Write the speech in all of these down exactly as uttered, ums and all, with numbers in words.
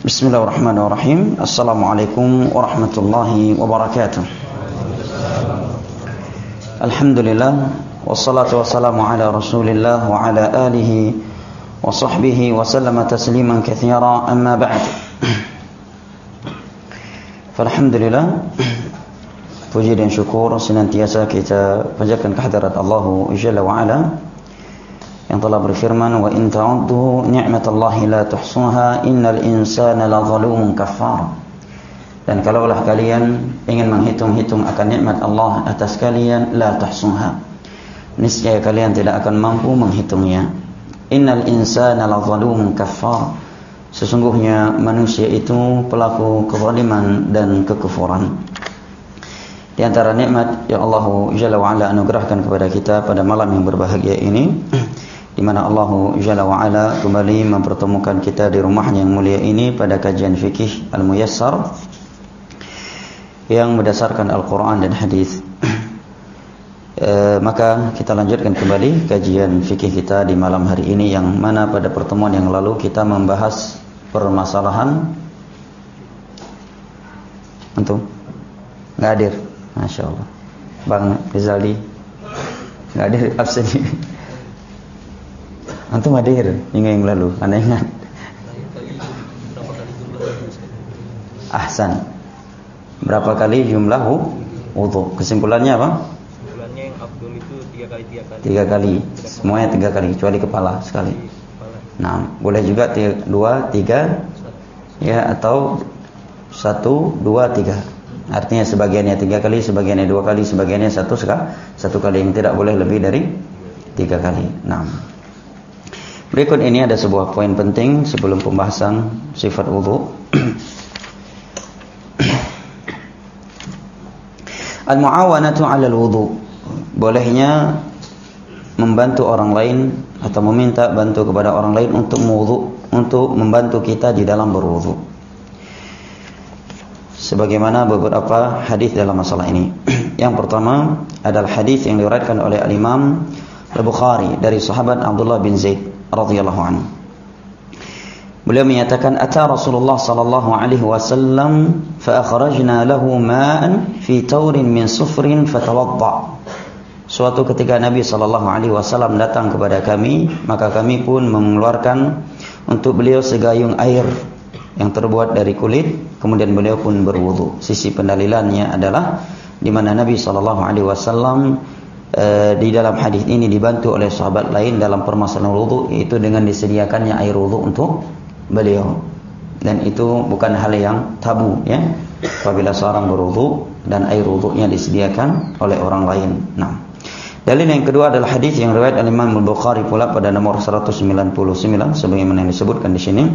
Bismillahirrahmanirrahim. Assalamualaikum warahmatullahi wabarakatuh. Alhamdulillah, wassalatu wassalamu ala Rasulillah wa ala alihi wa sahbihi wa sallama tasliman katsira, amma ba'd. Alhamdulillah, puji dan syukur senantiasa kita panjatkan kehadirat Allah Jalla wa Ala yang telah berfirman, wa in ta'uddu ni'matallahi la tuhsuha innal insana lazalumun kafar. Dan kalaulah kalian ingin menghitung-hitung akan nikmat Allah atas kalian, la tuhsuha, niscaya kalian tidak akan mampu menghitungnya. Innal insana lazalumun kafar, sesungguhnya manusia itu pelaku kezaliman dan kekufuran. Di antara nikmat yang Allah Jalla wa Ala anugerahkan kepada kita pada malam yang berbahagia ini, di mana Allah Jalla wa Ala kembali mempertemukan kita di rumahnya yang mulia ini pada kajian fikih Al-Muyassar yang berdasarkan Al-Quran dan Hadis. e, Maka kita lanjutkan kembali kajian fikih kita di malam hari ini, yang mana pada pertemuan yang lalu kita membahas permasalahan Antum? Nggak hadir? Masya Allah. Bang Rizali nggak hadir, absen. Antum hadir minggu yang lalu, Anda ingat? Ahsan. Berapa kali jumlah wudu? Kesimpulannya apa? Kesimpulannya yang Abdul itu tiga kali tiga kali. Tiga kali. Semuanya tiga kali, kecuali kepala sekali. Nah, boleh juga tiga, dua, tiga, ya, atau satu, dua, tiga. Artinya sebagiannya tiga kali, sebagiannya dua kali, sebagiannya satu sekali, satu kali. Yang tidak boleh lebih dari tiga kali. Nah. Berikut ini ada sebuah poin penting sebelum pembahasan sifat wudu. Al-mu'awanatu 'alal wudu. Bolehnya membantu orang lain atau meminta bantu kepada orang lain untuk wudu, untuk membantu kita di dalam berwudu. Sebagaimana beberapa hadis dalam masalah ini. Yang pertama adalah hadis yang diriwayatkan oleh Al-Imam Al-Bukhari dari sahabat Abdullah bin Zaid radhiyallahu anhu. Beliau menyatakan, ata Rasulullah sallallahu alaihi wasallam fa akhrajna lahu ma'an fi taurin min sufrin fatawadda. Suatu ketika Nabi sallallahu alaihi wasallam datang kepada kami, maka kami pun mengeluarkan untuk beliau segayung air yang terbuat dari kulit, kemudian beliau pun berwudu. Sisi pendalilannya adalah di mana Nabi sallallahu alaihi wasallam Uh, di dalam hadis ini dibantu oleh sahabat lain dalam permasalahan wudu, yaitu dengan disediakannya air wudu untuk beliau. Dan itu bukan hal yang tabu, ya, apabila seorang berwudu dan air wudunya disediakan oleh orang lain. Nah, dalil yang kedua adalah hadis yang riwayat Imam Al-Bukhari pula pada nomor seratus sembilan puluh sembilan sebagaimana yang disebutkan di sini,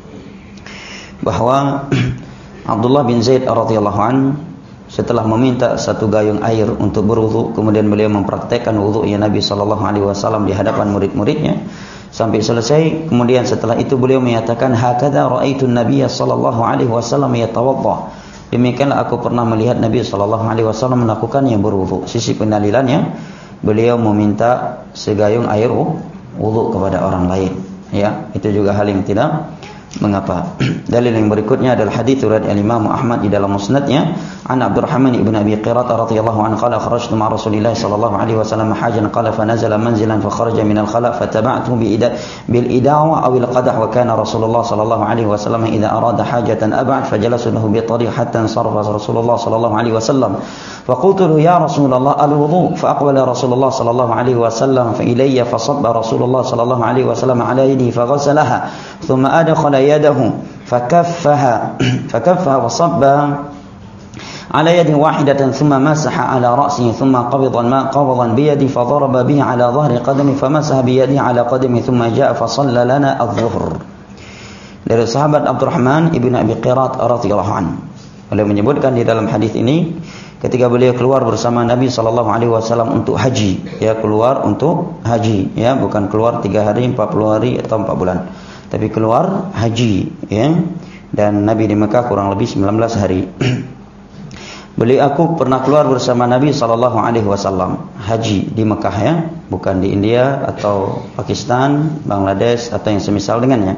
bahwa Abdullah bin Zaid radhiyallahu anhu setelah meminta satu gayung air untuk berwudu, kemudian beliau mempraktekkan wudunya Nabi sallallahu alaihi wasallam di hadapan murid-muridnya sampai selesai. Kemudian setelah itu beliau menyatakan, hakadha ra'aitu an-nabiy sallallahu alaihi wasallam yatawadda. Demikianlah aku pernah melihat Nabi sallallahu alaihi wasallam melakukannya berwudu. Sisi pendalilannya, beliau meminta segayung air wudu kepada orang lain, ya, itu juga hal yang tidak mengapa. Dalil yang berikutnya adalah hadis riwayat Imam Ahmad di dalam musnadnya, an Abdurrahman ibn Abi Qirat radhiyallahu anhu qala kharajtu ma'a Rasulillah sallallahu alaihi wasallam hajan qala fa nazala manzilan fa kharaja min al-khala fa tabi'tuhu bi ida bil idawa aw al qadah wa kana Rasulullah sallallahu alaihi wasallam idza arada hajatan ab'ad fa jalasa lahu bi tariq hatta sarafa Rasulullah sallallahu alaihi wasallam fa qultu lahu ya Rasulullah al-wudu fa aqbala Rasulullah sallallahu alaihi wasallam fa ilayya fa sabba Rasulullah sallallahu alaihi wasallam ala yadihi fa ghasalaha thumma adkhala yadahu fakaffaha fakaffaha wa sabba ala yadihi wahidatan thumma masaha ala ra'sihi thumma qabida al-ma' qabdan bi yadihi fa daraba bihi ala dhahri qadami fa masaha bi yadihi ala qadami thumma jaa'a fa shalla lana adh-dhuhr. Dari sahabat Abdurrahman ibn Abi Qirat radhiyallahu anhu, beliau menyebutkan di dalam hadis ini, ketika beliau keluar bersama Nabi sallallahu alaihi wasallam untuk haji, ya, keluar untuk haji, ya, bukan keluar tiga hari, empat puluh hari atau empat bulan, tapi keluar haji, ya. Dan Nabi di Mekah kurang lebih sembilan belas hari. Beliau aku pernah keluar bersama Nabi sallallahu alaihi wasallam haji di Mekah, ya, bukan di India atau Pakistan, Bangladesh atau yang semisal dengannya,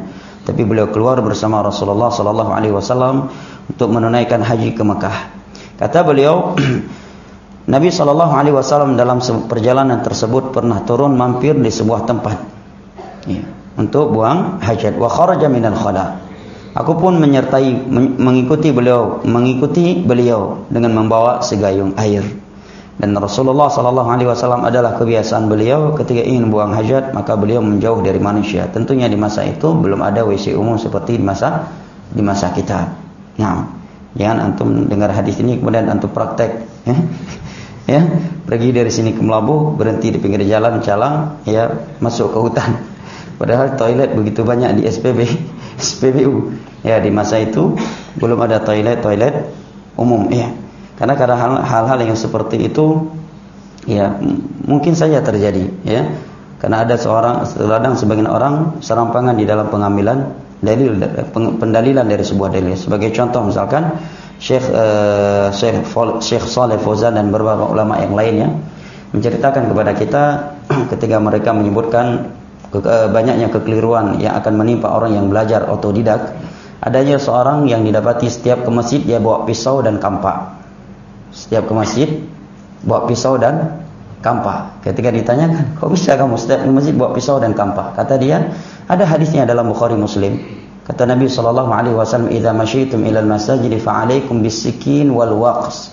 tapi beliau keluar bersama Rasulullah sallallahu alaihi wasallam untuk menunaikan haji ke Mekah. Kata beliau, Nabi sallallahu alaihi wasallam dalam perjalanan tersebut pernah turun mampir di sebuah tempat, ya, untuk buang hajat. Wa kharaja minal khala. Aku pun menyertai mengikuti beliau, mengikuti beliau dengan membawa segayung air. Dan Rasulullah sallallahu alaihi wasallam adalah kebiasaan beliau ketika ingin buang hajat, maka beliau menjauh dari manusia. Tentunya di masa itu belum ada W C umum seperti di masa di masa kita. Nah, jangan antum dengar hadis ini kemudian antum praktek, ya. Ya, pergi dari sini ke Melabuh, berhenti di pinggir jalan Calang, ya, masuk ke hutan. Padahal toilet begitu banyak di S P B, S P B U. Ya, di masa itu belum ada toilet-toilet umum, ya. Karena kadang hal-hal yang seperti itu, ya, mungkin saja terjadi, ya. Karena ada seorang, kadang sebagian orang serampangan di dalam pengambilan dalil, pendalilan dari sebuah dalil. Sebagai contoh misalkan Syekh uh, Syekh Syekh Shalih Fauzan dan beberapa ulama yang lainnya menceritakan kepada kita ketika mereka menyebutkan ke, uh, banyaknya kekeliruan yang akan menimpa orang yang belajar otodidak. Adanya seorang yang didapati setiap ke masjid dia bawa pisau dan kampak. Setiap ke masjid bawa pisau dan kampak. Ketika ditanyakan, kok bisa kamu setiap ke masjid bawa pisau dan kampak? Kata dia, ada hadisnya dalam Bukhari Muslim. Kata Nabi sallallahu alaihi wasallam, "Idza masyitum ilal masajid fa'alaikum bis-sikin wal waqs."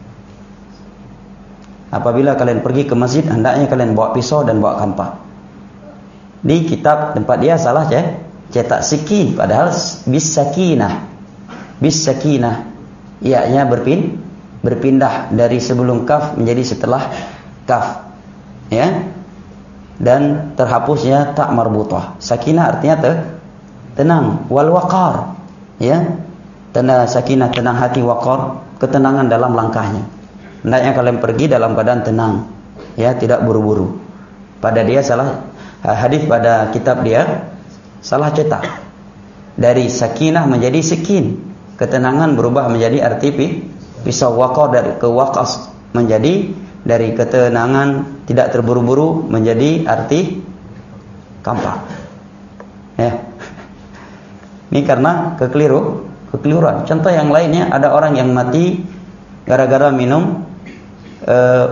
Apabila kalian pergi ke masjid, hendaknya kalian bawa pisau dan bawa kampak. Di kitab tempat dia salah ya, cetak sikin, padahal bis-sakinah. Bis-sakinah, ianya berpin berpindah dari sebelum kaf menjadi setelah kaf, ya, dan terhapusnya tak marbutah. Sakinah artinya te, tenang, wal waqar, ya, tenang, sakinah tenang hati, waqar ketenangan dalam langkahnya. Hendaknya kalian pergi dalam keadaan tenang, ya, tidak buru-buru. Pada dia salah hadis, pada kitab dia salah cetak, dari sakinah menjadi sikin, ketenangan berubah menjadi arti pisau, waqar dari ke waqas menjadi dari ketenangan tidak terburu-buru menjadi arti kampak, ya. Ini karena kekeliru, kekeliruan. Contoh yang lainnya, ada orang yang mati gara-gara minum uh,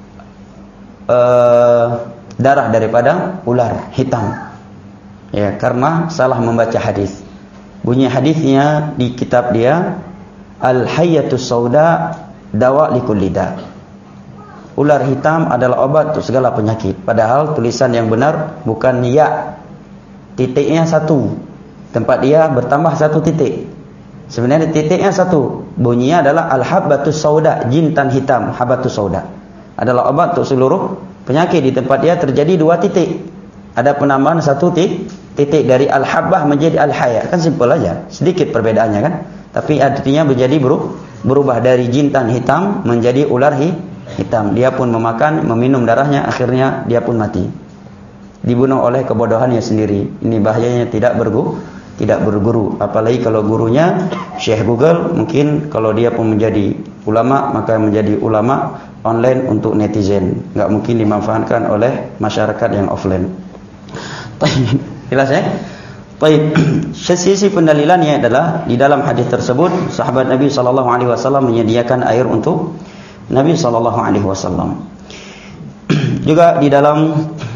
uh, darah daripada ular hitam, ya, karena salah membaca hadis. Bunyi hadisnya di kitab dia, Al-Hayyatus Sauda dawa likulli da. Ular hitam adalah obat untuk segala penyakit. Padahal tulisan yang benar bukan ya, titiknya satu. Tempat dia bertambah satu titik. Sebenarnya titiknya satu. Bunyinya adalah Al-Habbatus Sauda, jintan hitam, Habbatus Sauda. Adalah obat untuk seluruh penyakit. Di tempat dia terjadi dua titik. Ada penambahan satu titik, titik dari Al-Habbah menjadi Al-Hayya. Kan simpel aja. Sedikit perbedaannya kan. Tapi artinya menjadi berubah dari jintan hitam menjadi ular hitam. Dia pun memakan, meminum darahnya, akhirnya dia pun mati. Dibunuh oleh kebodohannya sendiri. Ini bahayanya tidak berguru, tidak berguru. Apalagi kalau gurunya Syekh Google, mungkin kalau dia pun menjadi ulama, maka menjadi ulama online untuk netizen. Enggak mungkin dimanfaatkan oleh masyarakat yang offline. Jelas ya? Baik, sisi pendalilannya adalah di dalam hadis tersebut sahabat Nabi sallallahu alaihi wasallam menyediakan air untuk Nabi sallallahu alaihi wasallam. Juga di dalam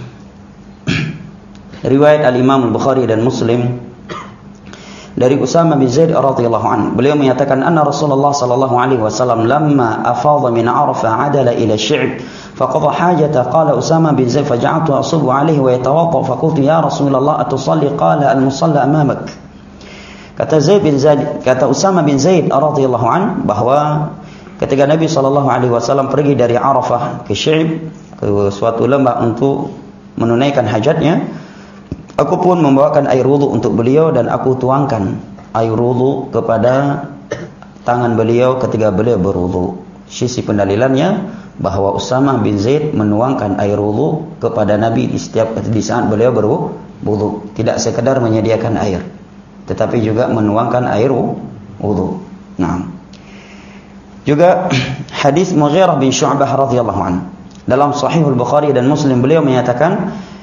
riwayat Al-Imam Al-Bukhari dan Muslim dari Usama bin Zaid radhiyallahu anhu, beliau menyatakan anna Rasulullah sallallahu alaihi wasallam lamma afadha min Arafah adala ila Syi'b faqadha hajata. Qala Usama bin Zaid faja'altu asubu alaihi wa yatawadda faqultu ya Rasulullah atusalli? Qala al-musalla amamak. Kata Zaid bin Zaid, kata Usama bin Zaid radhiyallahu anhu, bahwa ketika Nabi sallallahu alaihi wasallam pergi dari Arafah ke Syi'b, ke suatu lembah untuk menunaikan hajatnya, aku pun membawakan air wudu untuk beliau dan aku tuangkan air wudu kepada tangan beliau ketika beliau berwudu. Sisi pendalilannya bahwa Usama bin Zaid menuangkan air wudu kepada Nabi di setiap di saat beliau berwudu, tidak sekedar menyediakan air, tetapi juga menuangkan air wudu. Nah, juga hadis Mughirah bin Syu'bah radhiyallahu anhu dalam Sahih Al-Bukhari dan Muslim, beliau menyatakan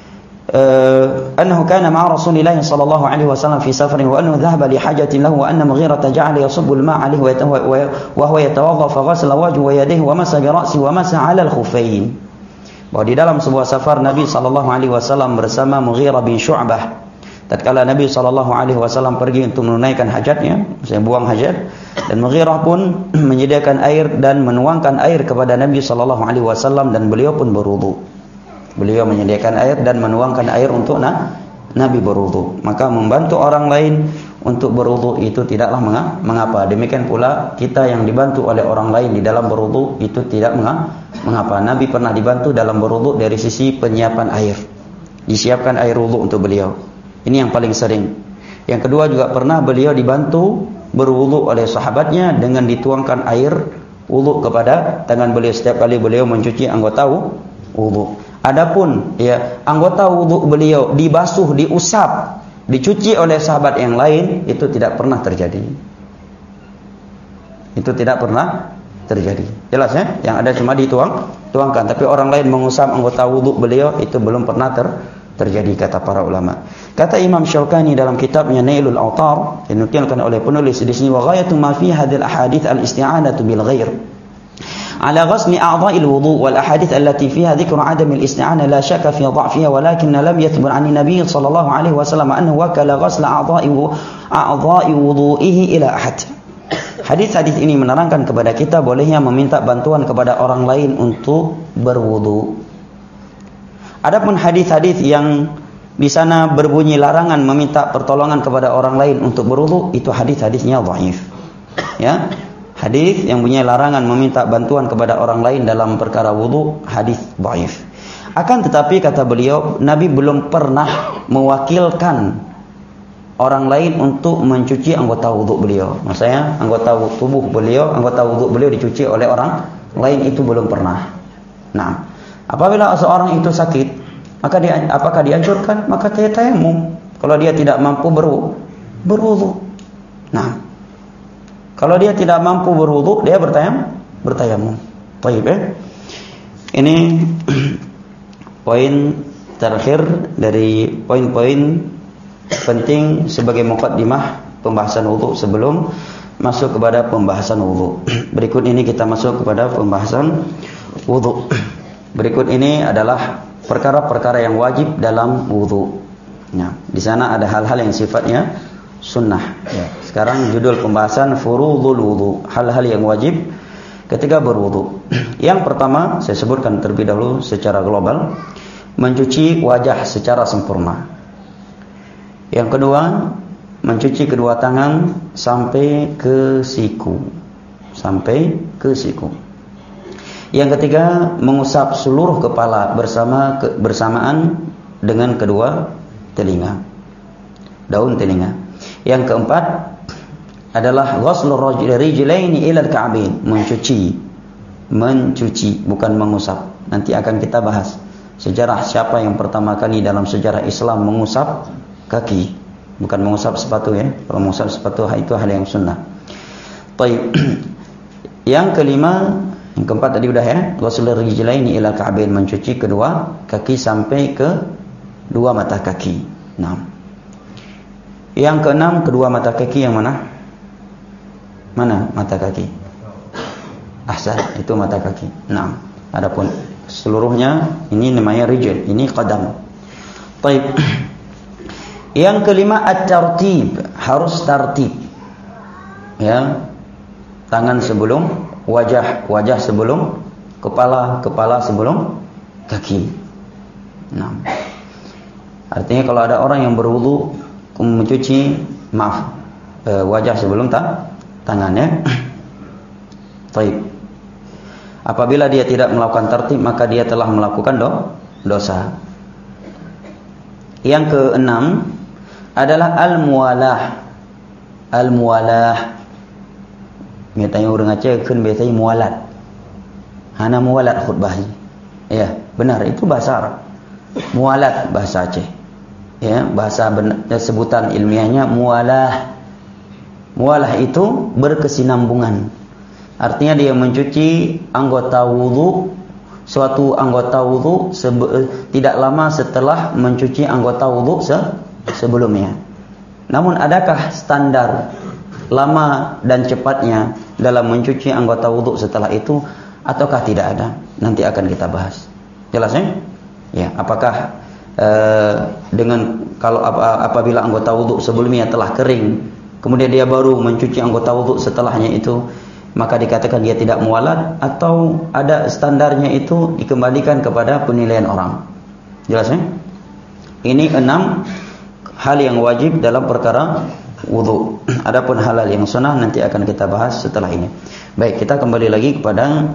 أنه كان مع رسول الله صلى الله عليه وسلم في سفر وأنه ذهب لحاجة له وأن مغيرة جعل يصب الماء عليه وهو يتوضأ فغسل وجهه ويديه ومسح برأسه ومسح على الخفين. Bahwa di dalam sebuah safar Nabi sallallahu alaihi wasallam bersama Mughirah bin Syu'bah, tatkala Nabi sallallahu alaihi wasallam pergi untuk menunaikan hajatnya, maksudnya buang hajat, dan Mughirah pun menyediakan air dan menuangkan air kepada Nabi sallallahu alaihi wasallam dan beliau pun berwudu. Beliau menyediakan air dan menuangkan air untuk na, Nabi berwudu. Maka membantu orang lain untuk berwudu itu tidaklah mengapa. Demikian pula kita yang dibantu oleh orang lain di dalam berwudu itu tidak mengapa. Nabi pernah dibantu dalam berwudu dari sisi penyiapan air. Disiapkan air wudu untuk beliau. Ini yang paling sering. Yang kedua juga pernah beliau dibantu berwudu oleh sahabatnya dengan dituangkan air wudu kepada tangan beliau setiap kali beliau mencuci anggota wudu. Adapun ya anggota wudu beliau dibasuh, diusap, dicuci oleh sahabat yang lain, itu tidak pernah terjadi. Itu tidak pernah terjadi. Jelas ya? Yang ada cuma dituang, tuangkan. Tapi orang lain mengusap anggota wudu beliau itu belum pernah ter, terjadi kata para ulama. Kata Imam Syaukani dalam kitabnya Nailul Awtar, dinukilkan oleh penulis di sini, wa ghayatu ma fi hadhil ahadits al-isti'anatu bil ghair. على غسل أعضاء الوضوء والأحاديث التي فيها ذكر عدم الاستعانة لا شك في ضعفها ولكن لم يثبت عن النبي صلى الله عليه وسلم أنه وكل غسل أعضاء أعضاء وضوئه إلى أحد. Hadis-hadis ini menerangkan kepada kita bolehnya meminta bantuan kepada orang lain untuk berwudu. Adapun hadis-hadis yang di sana berbunyi larangan meminta pertolongan kepada orang lain untuk berwudu, itu hadis-hadisnya dhaif. Ya. Hadis yang punya larangan meminta bantuan kepada orang lain dalam perkara wudu, hadis dhaif. Akan tetapi kata beliau, Nabi belum pernah mewakilkan orang lain untuk mencuci anggota wudu beliau. Maksudnya anggota tubuh beliau, anggota wudu beliau dicuci oleh orang lain, itu belum pernah. Nah, apabila seorang itu sakit, maka dia, apakah dianjurkan? Maka dia tayamum. Kalau dia tidak mampu berwudu, berwudu. Nah, kalau dia tidak mampu berwudu, dia bertayam, bertayamum. Baik, eh? Ini poin terakhir dari poin-poin penting sebagai muqaddimah pembahasan wudu sebelum masuk kepada pembahasan wudu. Berikut ini kita masuk kepada pembahasan wudu. Berikut ini adalah perkara-perkara yang wajib dalam wudu. Nah, di sana ada hal-hal yang sifatnya sunnah. Ya. Sekarang judul pembahasan furudul wudu, hal-hal yang wajib ketika berwudu. Yang pertama saya sebutkan terlebih dahulu secara global, mencuci wajah secara sempurna. Yang kedua, mencuci kedua tangan sampai ke siku, sampai ke siku. Yang ketiga, mengusap seluruh kepala bersama ke, bersamaan dengan kedua telinga, daun telinga. Yang keempat adalah ghuslur rijlaini ila al-ka'bain, mencuci, mencuci bukan mengusap. Nanti akan kita bahas sejarah siapa yang pertama kali dalam sejarah Islam mengusap kaki, bukan mengusap sepatu ya. Kalau mengusap sepatu itu hal yang sunnah. Baik. Yang kelima, yang keempat tadi udah ya, ghuslur rijlaini ila al-ka'bain, mencuci kedua kaki sampai ke dua mata kaki. Nah, yang keenam, kedua mata kaki yang mana? Mana mata kaki? Ahsan, itu mata kaki. Nah, adapun seluruhnya ini namanya rijl, ini qadam. Baik. Yang kelima, at-tartib, harus tartib. Ya. Tangan sebelum wajah, wajah sebelum kepala, kepala sebelum kaki. Nah. Artinya kalau ada orang yang berwudu mencuci maaf e, wajah sebelum ta, tangannya. Taib. Apabila dia tidak melakukan tertib, maka dia telah melakukan do, dosa. Yang keenam adalah al-muwalah. Al-muwalah. Mitanya orang Aceh kan biasanya muwalat. Hana muwalat khutbah. Ya, benar, itu bahasa Arab. Muwalat bahasa Aceh. Ya, bahasa benar, sebutan ilmiahnya muwalah. Muwalah itu berkesinambungan. Artinya dia mencuci anggota wudu suatu anggota wudu tidak lama setelah mencuci anggota wudu se sebelumnya. Namun adakah standar lama dan cepatnya dalam mencuci anggota wudu setelah itu ataukah tidak ada? Nanti akan kita bahas. Jelas ya? Ya, apakah eh, dengan kalau ap apabila anggota wudu sebelumnya telah kering, kemudian dia baru mencuci anggota wudu setelahnya itu, maka dikatakan dia tidak mualat, atau ada standarnya itu dikembalikan kepada penilaian orang. Jelas ya? Ini enam hal yang wajib dalam perkara wudu. Adapun halal yang sunnah nanti akan kita bahas setelah ini. Baik, kita kembali lagi kepada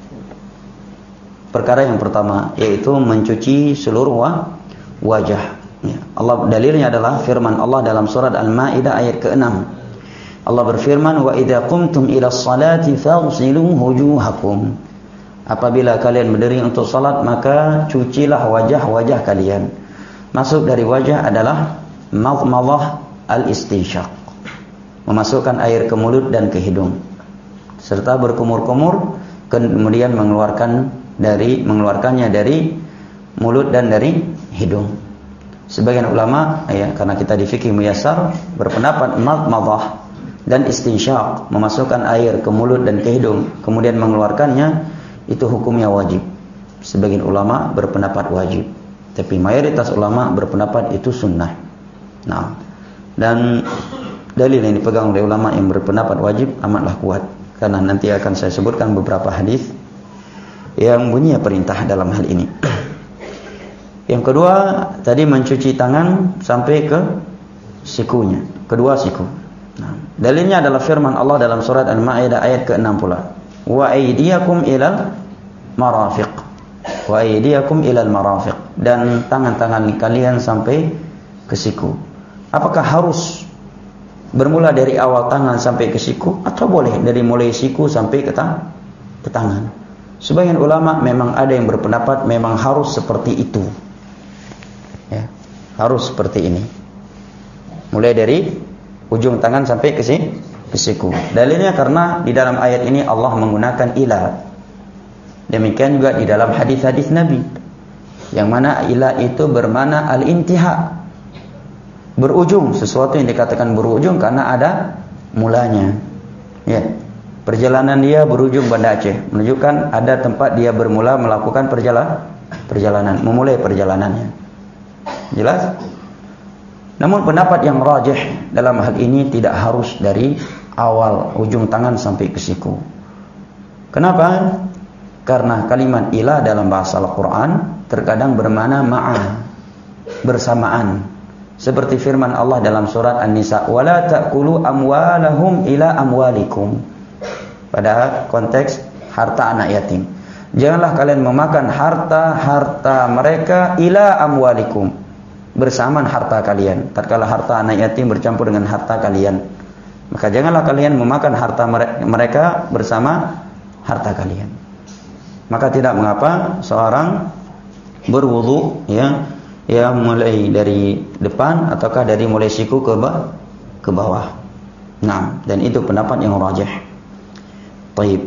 perkara yang pertama, yaitu mencuci seluruh wajah. Ya, Allah, dalilnya adalah firman Allah dalam surat Al-Maidah ayat keenam. Allah berfirman, wa idza qumtum ila sholati faghsilu wujuhakum. Apabila kalian berdiri untuk salat, maka cucilah wajah-wajah kalian. Masuk dari wajah adalah madmadah al-istinsyaq, memasukkan air ke mulut dan ke hidung serta berkumur-kumur, kemudian mengeluarkan dari mengeluarkannya dari mulut dan dari hidung. Sebagian ulama, ya, karena kita di fikih muyassar, berpendapat madmadah dan istinsyaq, memasukkan air ke mulut dan ke hidung kemudian mengeluarkannya, itu hukumnya wajib. Sebagian ulama berpendapat wajib, tapi mayoritas ulama berpendapat itu sunnah. Nah, dan dalil yang dipegang oleh ulama yang berpendapat wajib amatlah kuat, karena nanti akan saya sebutkan beberapa hadis yang bunyinya perintah dalam hal ini. Yang kedua, tadi mencuci tangan sampai ke sikunya, kedua siku. Nah, dalilnya adalah firman Allah dalam surat Al-Maidah ayat keenam pula. Wa aydiyakum ilal marafiq. Wa aydiyakum ilal marafiq. Dan tangan-tangan kalian sampai ke siku. Apakah harus bermula dari awal tangan sampai ke siku, atau boleh dari mulai siku sampai ke, tang ke tangan? Sebagian ulama memang ada yang berpendapat memang harus seperti itu, ya, harus seperti ini, mulai dari ujung tangan sampai ke, si, ke siku. Dalilnya karena di dalam ayat ini Allah menggunakan ila. Demikian juga di dalam hadis-hadis Nabi, yang mana ila itu bermakna al-intiha, berujung, sesuatu yang dikatakan berujung karena ada mulanya. Ya, perjalanan dia berujung Banda Aceh, menunjukkan ada tempat dia bermula melakukan perjalanan, perjalanan, memulai perjalanannya. Jelas? Namun pendapat yang rajih dalam hal ini tidak harus dari awal ujung tangan sampai ke siku. Kenapa? Karena kalimat ila dalam bahasa Al-Quran terkadang bermakna ma'a, bersamaan. Seperti firman Allah dalam surat An-Nisa, wala ta'kulu amwalahum ila amwalikum, pada konteks harta anak yatim. Janganlah kalian memakan harta-harta mereka ila amwalikum, bersamaan harta kalian. Tatkala harta anak yatim bercampur dengan harta kalian, maka janganlah kalian memakan harta mereka bersama harta kalian. Maka tidak mengapa seorang berwudu, ya, ya mulai dari depan ataukah dari mulai siku ke bawah, ke bawah. Nah, dan itu pendapat yang rajih. Baik.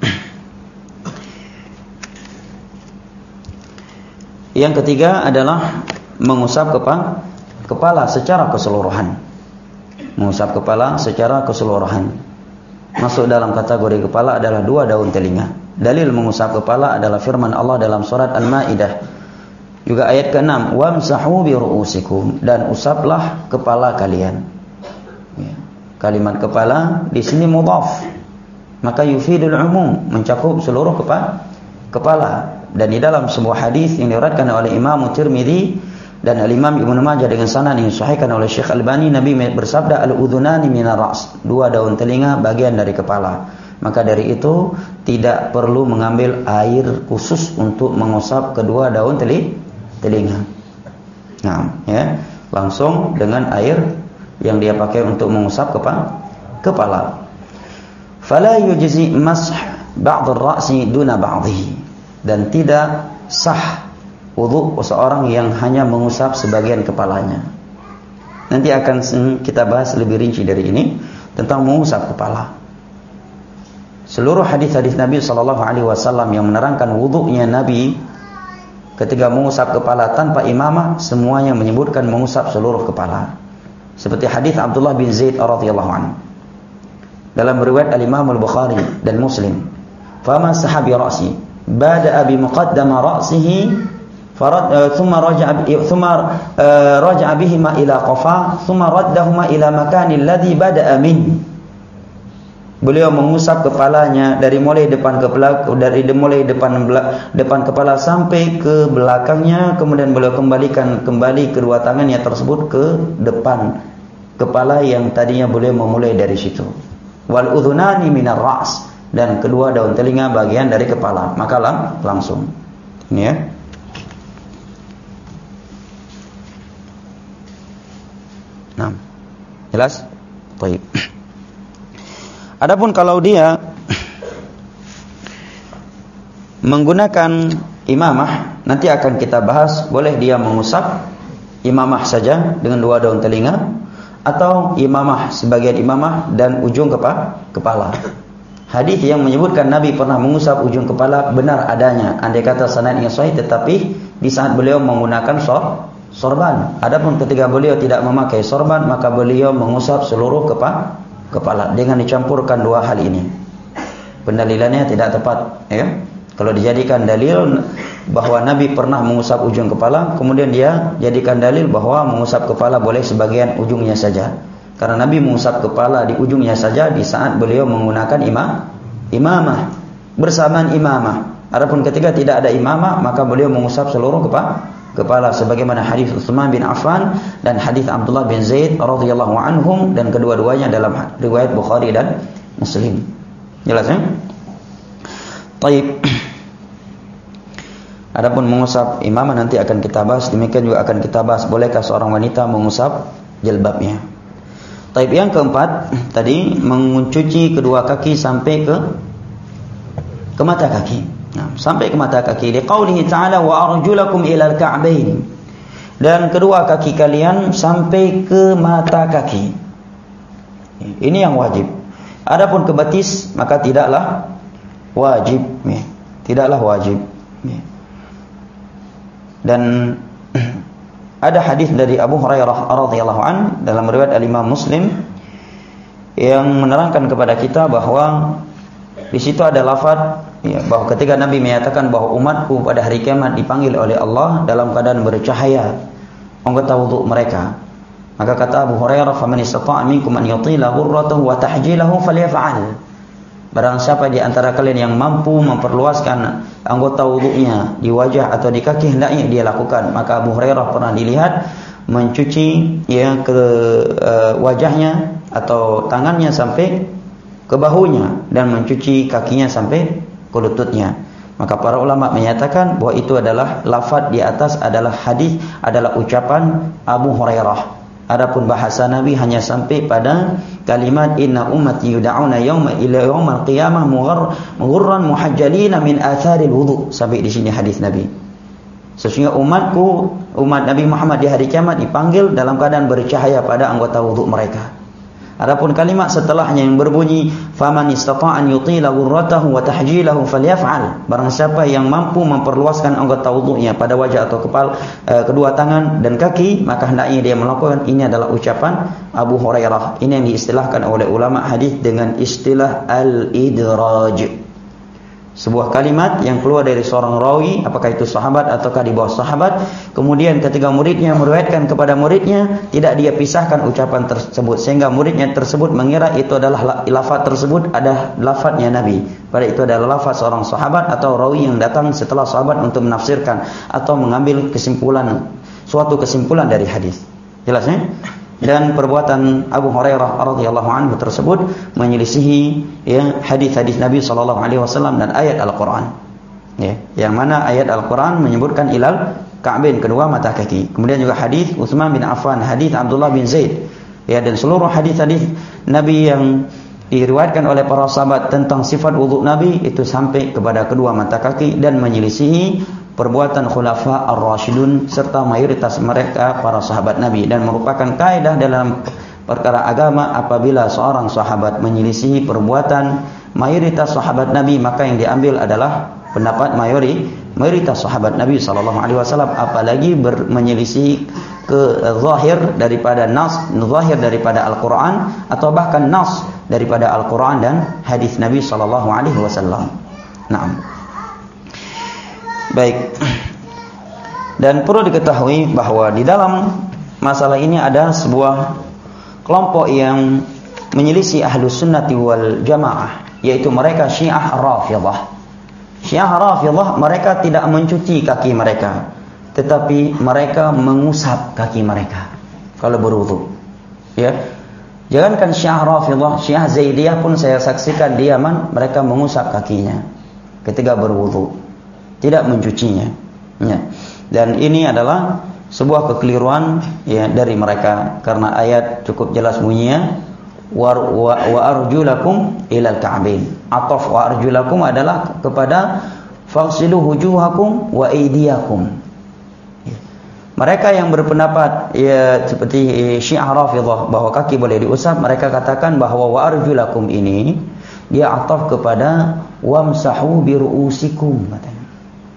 Yang ketiga adalah mengusap kepala, kepala secara keseluruhan. Mengusap kepala secara keseluruhan. Masuk dalam kategori kepala adalah dua daun telinga. Dalil mengusap kepala adalah firman Allah dalam surat Al-Maidah juga ayat keenam, wamsahu bi ru'usikum, dan usaplah kepala kalian. Ya. Kalimat kepala di sini mudhaf, maka yufidul umum, mencakup seluruh kepala. Kepala. Dan di dalam sebuah hadis yang diriwayatkan oleh Imam Tirmidzi dan Al-Imam Ibnu Majah dengan sanad yang disahihkan oleh Syekh Albani, Nabi bersabda, al-udhunani minar ra's, dua daun telinga bagian dari kepala. Maka dari itu tidak perlu mengambil air khusus untuk mengusap kedua daun teli, telinga. Nah, ya, langsung dengan air yang dia pakai untuk mengusap kepala. Kepala. Fala yujzi mash ba'd ar-ra'si duna ba'dhihi, dan tidak sah wudu seorang yang hanya mengusap sebagian kepalanya. Nanti akan kita bahas lebih rinci dari ini tentang mengusap kepala. seluruh hadis-hadis Nabi sallallahu alaihi wasallam yang menerangkan wudunya Nabi ketika mengusap kepala tanpa imamah, semuanya menyebutkan mengusap seluruh kepala. Seperti hadis Abdullah bin Zaid radhiyallahu anhu dalam riwayat al-Imam al-Bukhari dan Muslim, "Fama sahabi ra'si bada'a bi muqaddama ra'sihi farad thumma raja'a thumma raja'a bihima ila qafa thumma raddahuma ila makani alladhi bada'a min." Beliau mengusap kepalanya dari mulai depan kepala dari mulai depan depan kepala sampai ke belakangnya, kemudian beliau kembalikan kembali kedua tangannya tersebut ke depan kepala yang tadinya beliau memulai dari situ. Wal udhunani minar ra's, dan kedua daun telinga bagian dari kepala. Maka lang, langsung. Ini ya. Nah. Jelas? Baik. Adapun kalau dia menggunakan imamah, nanti akan kita bahas, boleh dia mengusap imamah saja dengan dua daun telinga, atau imamah sebagian imamah dan ujung kepa, kepala. Hadis yang menyebutkan Nabi pernah mengusap ujung kepala benar adanya, andai kata sanadnya sahih, tetapi di saat beliau menggunakan sor, sorban. Adapun ketika beliau tidak memakai sorban, maka beliau mengusap seluruh kepala kepala dengan dicampurkan dua hal ini. Pendalilannya tidak tepat, ya. Kalau dijadikan dalil bahwa Nabi pernah mengusap ujung kepala, kemudian dia jadikan dalil bahwa mengusap kepala boleh sebagian ujungnya saja. Karena Nabi mengusap kepala di ujungnya saja di saat beliau menggunakan imam, imamah, bersamaan imamah. Adapun ketika tidak ada imamah, maka beliau mengusap seluruh kepala kepala sebagaimana hadis Utsman bin Affan dan hadis Abdullah bin Zaid radhiyallahu anhum, dan kedua-duanya dalam riwayat Bukhari dan Muslim. Jelas ya? Baik. Adapun mengusap imamah nanti akan kita bahas, demikian juga akan kita bahas bolehkah seorang wanita mengusap jilbabnya. Baik, yang keempat tadi mencuci kedua kaki sampai ke ke mata kaki. Nah, sampai ke mata kaki. Liqaulihi ta'ala wa arjulakum ilal ka'bain. Dan kedua kaki kalian sampai ke mata kaki. Ini yang wajib. Adapun ke betis maka tidaklah wajib. Tidaklah wajib. Dan ada hadis dari Abu Hurairah radhiyallahu an dalam riwayat al-Imam Muslim yang menerangkan kepada kita bahwa di situ ada lafaz, ya, bahwa ketika Nabi menyatakan bahwa umatku pada hari kiamat dipanggil oleh Allah dalam keadaan bercahaya anggota wudhu mereka. Maka kata Abu Hurairah, "Faman istata'a minkum an yutila ghurratahu wa tahjilahu falyaf'al." Barang siapa di antara kalian yang mampu memperluaskan anggota wudhunya di wajah atau di kaki, hendaknya dia lakukan. Maka Abu Hurairah pernah dilihat mencuci ya ke uh, wajahnya atau tangannya sampai ke bahunya dan mencuci kakinya sampai ke lututnya. Maka para ulama menyatakan bahwa itu adalah lafaz di atas adalah hadis, adalah ucapan Abu Hurairah. Adapun bahasa Nabi hanya sampai pada kalimat inna ummati yud'auna yauma ila yaumil qiyamah mughurran muhajjalina min atharil wudu. Sampai di sini hadis Nabi. Sesungguhnya umatku, umat Nabi Muhammad di hari kiamat dipanggil dalam keadaan bercahaya pada anggota wudu mereka. Adapun kalimat setelahnya yang berbunyi faman istata'a an yutila ghurratahu wa tahjilahu falyaf'al. Barang siapa yang mampu memperluaskan anggota wudunya pada wajah atau kepala, e, kedua tangan dan kaki, maka hendaknya dia melakukan. Ini adalah ucapan Abu Hurairah. Ini yang diistilahkan oleh ulama hadis dengan istilah al-idraj. Sebuah kalimat yang keluar dari seorang rawi, apakah itu sahabat ataukah di bawah sahabat, kemudian ketika muridnya meriwayatkan kepada muridnya, tidak dia pisahkan ucapan tersebut, sehingga muridnya tersebut mengira itu adalah lafaz tersebut ada lafaznya Nabi, padahal itu adalah lafaz seorang sahabat atau rawi yang datang setelah sahabat untuk menafsirkan atau mengambil kesimpulan, suatu kesimpulan dari hadis. Jelasnya? Dan perbuatan Abu Hurairah radhiyallahu anhu tersebut menyelisihi ya hadis-hadis Nabi sallallahu alaihi wasallam dan ayat Al-Qur'an. Ya, yang mana ayat Al-Qur'an menyebutkan ilal ka'bain, kedua mata kaki. Kemudian juga hadis Utsman bin Affan, hadis Abdullah bin Zaid. Ya, dan seluruh hadis-hadis Nabi yang diriwayatkan oleh para sahabat tentang sifat wudu Nabi itu sampai kepada kedua mata kaki dan menyelisihi perbuatan khulafa ar-rasyidun serta mayoritas mereka para sahabat Nabi, dan merupakan kaidah dalam perkara agama apabila seorang sahabat menyelisihi perbuatan mayoritas sahabat Nabi, maka yang diambil adalah pendapat mayori, mayoritas sahabat Nabi sallallahu alaihi wasallam, apalagi ber, menyelisih ke zahir daripada nas, zahir daripada Al-Qur'an atau bahkan nas daripada Al-Qur'an dan hadis Nabi sallallahu alaihi wasallam. Naam. Baik. Dan perlu diketahui bahwa di dalam masalah ini ada sebuah kelompok yang menyelisih Ahlus Sunnati wal Jamaah, yaitu mereka Syiah Rafidhah. Syiah Rafidhah mereka tidak mencuci kaki mereka, tetapi mereka mengusap kaki mereka kalau berwudu. Ya. Jangankan Syiah Rafidhah, Syiah Zaidiyah pun saya saksikan di Yaman mereka mengusap kakinya ketika berwudu, tidak mencucinya. Ya. Dan ini adalah sebuah kekeliruan ya dari mereka, karena ayat cukup jelas bunyinya wa wa arjulakum ilal ka'bain. Ataf wa arjulakum adalah kepada fagsilu wujuhakum wa aydiyakum. Mereka yang berpendapat ya seperti Syiah Rafidhah bahwa kaki boleh diusap, mereka katakan bahwa wa arjulakum ini dia ataf kepada wamsahu bi ru'usikum, katanya.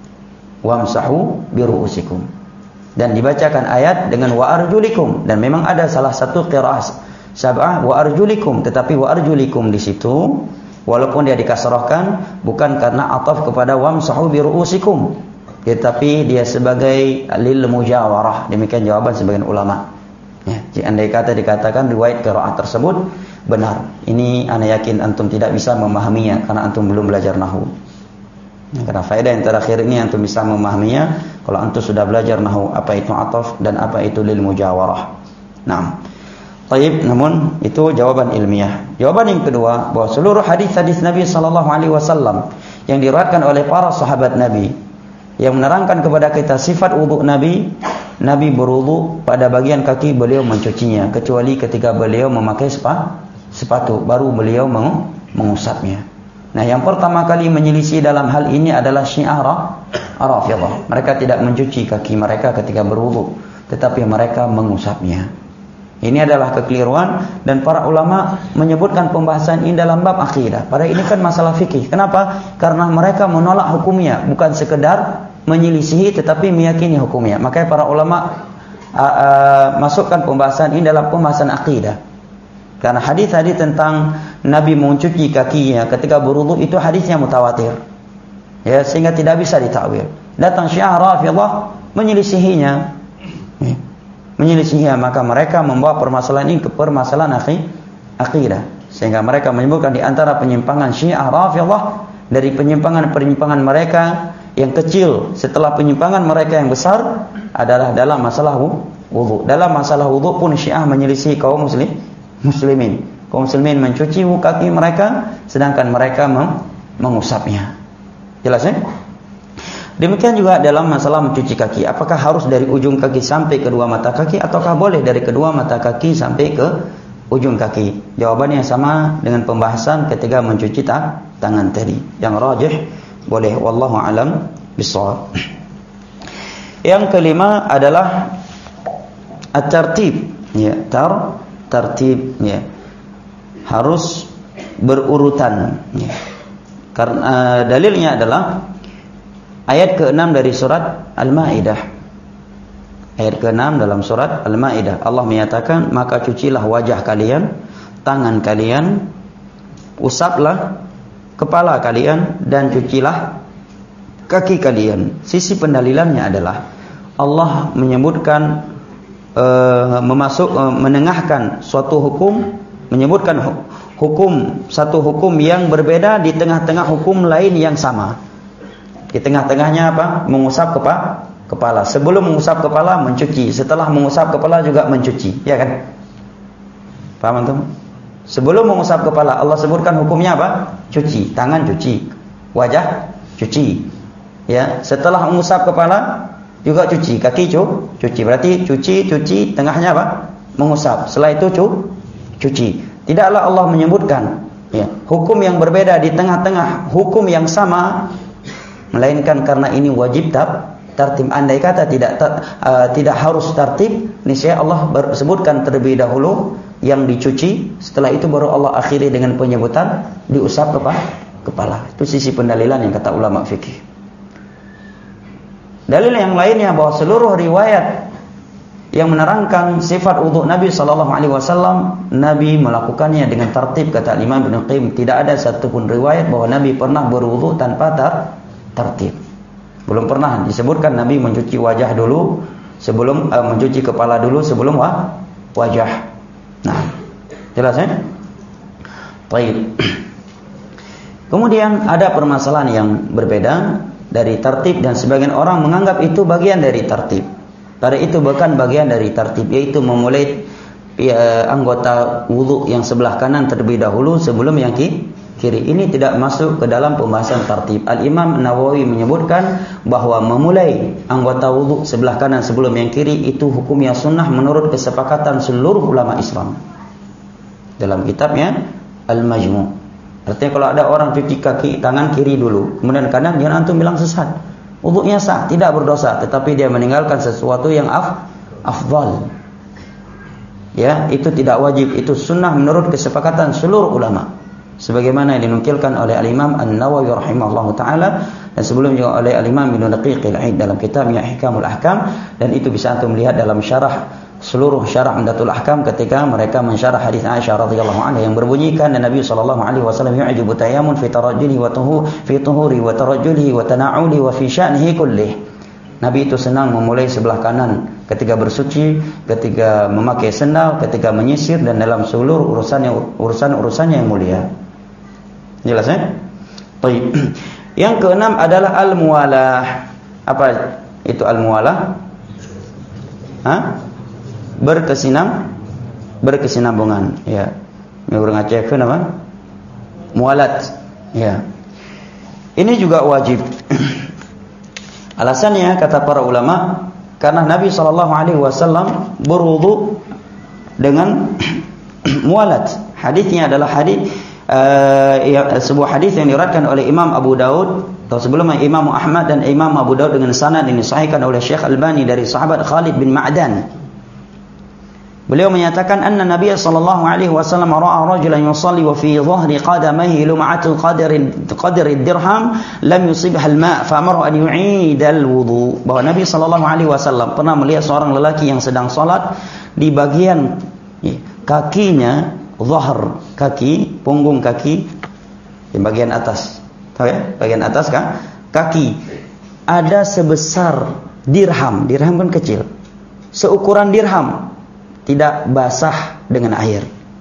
Wamsahu bi ru'usikum. Dan dibacakan ayat dengan wa arjulikum, dan memang ada salah satu qiraah sab'ah wa arjulikum, tetapi wa arjulikum di situ walaupun dia dikasrahkan bukan karena ataf kepada wamsahu bi ru'usikum, tetapi dia sebagai lil mujawarah. Demikian jawaban sebagian ulama. Ya, jika andai kata dikatakan riwayat qiraat tersebut benar, ini ana yakin antum tidak bisa memahaminya karena antum belum belajar nahwu. Ya, karena faedah yang terakhir ini antum bisa memahaminya kalau antum sudah belajar nahwu, apa itu ataf dan apa itu lil mujawarah. Naam. Baik, namun itu jawaban ilmiah. Jawaban yang kedua, bahwa seluruh hadis-hadis Nabi sallallahu alaihi wasallam yang diriwayatkan oleh para sahabat Nabi yang menerangkan kepada kita sifat wudu Nabi, Nabi berwudu pada bagian kaki beliau mencucinya, kecuali ketika beliau memakai sepatu baru beliau mengusapnya. Nah, yang pertama kali menyelisih dalam hal ini adalah Syiah Rafidhah. Mereka tidak mencuci kaki mereka ketika berwudu, tetapi mereka mengusapnya. Ini adalah kekeliruan, dan para ulama menyebutkan pembahasan ini dalam bab akidah. Padahal ini kan masalah fikih. Kenapa? Karena mereka menolak hukumnya, bukan sekedar menyelisihi tetapi meyakini hukumnya. Makanya para ulama uh, uh, masukkan pembahasan ini dalam pembahasan akidah. Karena hadis-hadis tentang Nabi mencuci kakinya ketika berwudu itu hadisnya mutawatir. Ya, sehingga tidak bisa ditakwil. Datang Syiah Rafidhah menyelisihinya. Ya. Menyelisihinya, maka mereka membawa permasalahan ini ke permasalahan akidah, sehingga mereka menyebutkan di antara penyimpangan Syiah Rafidhah dari penyimpangan-penyimpangan mereka yang kecil setelah penyimpangan mereka yang besar adalah dalam masalah wudu. Dalam masalah wudu pun Syiah menyelisih kaum muslim muslimin. Kaum muslimin mencuci kaki mereka sedangkan mereka mengusapnya. Jelas ya? Demikian juga dalam masalah mencuci kaki. Apakah harus dari ujung kaki sampai kedua mata kaki, ataukah boleh dari kedua mata kaki sampai ke ujung kaki? Jawabannya sama dengan pembahasan ketika mencuci tangan tadi. Yang rajih boleh, wallahu alam bissawab. Yang kelima adalah at-tartib. Ya, tar tartib ya. Harus berurutan ya. Karena uh, dalilnya adalah ayat keenam dari surat Al-Maidah. Ayat keenam dalam surat Al-Maidah. Allah menyatakan, maka cucilah wajah kalian, tangan kalian, usaplah kepala kalian, dan cucilah kaki kalian. Sisi pendalilannya adalah Allah menyebutkan uh, memasuk uh, menengahkan suatu hukum, menyebutkan hukum satu hukum yang berbeda di tengah-tengah hukum lain yang sama. Di tengah-tengahnya apa? Mengusap kepa, kepala. Sebelum mengusap kepala mencuci, setelah mengusap kepala juga mencuci, ya kan? Paham antum? Sebelum mengusap kepala Allah sebutkan hukumnya apa? Cuci, tangan cuci, wajah cuci. Ya, setelah mengusap kepala juga cuci, kaki cu, cuci. Berarti cuci, cuci, tengahnya apa? Mengusap. Setelah itu cu, cuci. Tidaklah Allah menyebutkan ya, hukum yang berbeda di tengah-tengah hukum yang sama, melainkan karena ini wajib tab, Tartib, andai kata tidak ter, uh, tidak harus tartib, niscaya Allah sebutkan terlebih dahulu yang dicuci, setelah itu baru Allah akhiri dengan penyebutan diusap kepala. kepala. Itu sisi pendalilan yang kata ulama fikih. Dalil yang lainnya bahwa seluruh riwayat yang menerangkan sifat wudu Nabi sallallahu alaihi wasallam, Nabi melakukannya dengan tertib, kata Imam Ibnu Qayyim. Tidak ada satupun riwayat bahwa Nabi pernah berwudu tanpa tar tertib. Belum pernah disebutkan Nabi mencuci wajah dulu sebelum uh, mencuci kepala dulu sebelum wa, wajah. Nah, jelas ya? Baik. Kemudian ada permasalahan yang berbeda dari tertib, dan sebagian orang menganggap itu bagian dari tertib. Padahal itu bukan bagian dari tertib, yaitu memulai ya, anggota wudu yang sebelah kanan terlebih dahulu sebelum yang kiri. Ini tidak masuk ke dalam pembahasan tertib. Al-Imam Nawawi menyebutkan bahwa memulai anggota wudu sebelah kanan sebelum yang kiri itu hukumnya sunnah menurut kesepakatan seluruh ulama Islam. Dalam kitabnya Al-Majmu'. Artinya kalau ada orang cuci kaki tangan kiri dulu, kemudian kanan, jangan antum bilang sesat. Wudunya sah, tidak berdosa, tetapi dia meninggalkan sesuatu yang af, afdal. Ya, itu tidak wajib, itu sunnah menurut kesepakatan seluruh ulama. Sebagaimana yang dinukilkan oleh Al-Imam An-Nawawi rahimahullahu taala, dan sebelumnya oleh Al-Imam Ibnu Daqiq Al-Aid dalam kitabnya Ihkamul Ahkam, dan itu bisa antum lihat dalam syarah seluruh syarah Umdatul Ahkam ketika mereka mensyarah hadis Aisyah radhiyallahu anha yang berbunyikan, dan Nabi sallallahu alaihi wasallam yu'jibu tayammun fi tarajjulihi wa tuhu fi tuhuri wa tarajjulihi wa tana'uli wa fi sya'nihi kullih. Nabi itu senang memulai sebelah kanan ketika bersuci, ketika memakai sendal, ketika menyisir, dan dalam seluruh urusannya urusan-urusannya yang mulia. Jelas ya? Baik. Yang keenam adalah al-muwalah. Apa itu al-muwalah? Hah? Berkesinam, berkesinambungan. Ya. Ini orang Aceh kan apa? Mualat. Ya. Ini juga wajib. Alasannya kata para ulama, karena Nabi sallallahu alaihi wasallam berwudu dengan mualat. Hadisnya adalah hadis uh, ya, sebuah hadis yang diriwayatkan oleh Imam Abu Daud, atau sebelumnya Imam Ahmad dan Imam Abu Daud dengan sanad yang disahihkan oleh Syekh Albani dari sahabat Khalid bin Ma'dan. Beliau menyatakan anna Nabi sallallahu alaihi wasallam ra'a rajulan yusalli wa fi dhahri qadamaihi lum'atu qadri qadri dirham lam yusibha al-ma' fa amara an yu'ida al-wudu. Bahwa Nabi sallallahu alaihi wasallam pernah melihat seorang lelaki yang sedang salat, di bagian kakinya, dhahr, kaki, punggung kaki, di bagian atas. Tahu ya? Bagian atas kan? Kaki ada sebesar dirham. Dirham kan kecil. Seukuran dirham. Tidak basah dengan air.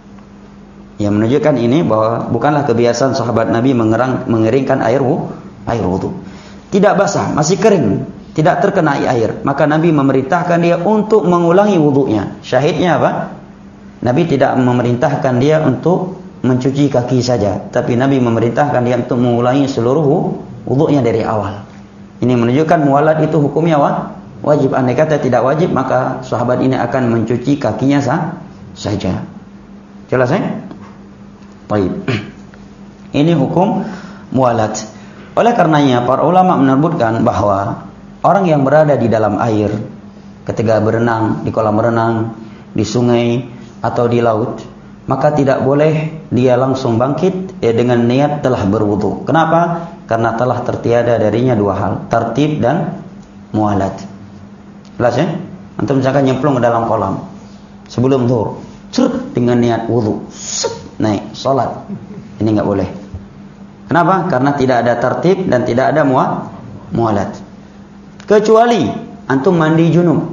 Yang menunjukkan ini bahwa bukanlah kebiasaan sahabat Nabi mengerang, mengeringkan air air wudu. Tidak basah, masih kering, tidak terkena air. Maka Nabi memerintahkan dia untuk mengulangi wudunya. Syahidnya apa? Nabi tidak memerintahkan dia untuk mencuci kaki saja, tapi Nabi memerintahkan dia untuk mengulangi seluruh wudunya dari awal. Ini menunjukkan mualat itu hukumnya apa? Wajib. Andai kata tidak wajib, maka sahabat ini akan mencuci kakinya sah, saja. Jelas ya? Baik. Ini hukum mualat. Oleh karenanya para ulama menyebutkan bahwa orang yang berada di dalam air ketika berenang di kolam renang, di sungai atau di laut, maka tidak boleh dia langsung bangkit ya, dengan niat telah berwudu. Kenapa? Karena telah tertiada darinya dua hal, tertib dan mualat. Jelas ya? Antum misalkan nyemplung ke dalam kolam sebelum zuhur, cerut dengan niat wudu, set, naik salat. Ini enggak boleh. Kenapa? Karena tidak ada tertib dan tidak ada muat, mualat. Kecuali antum mandi junub.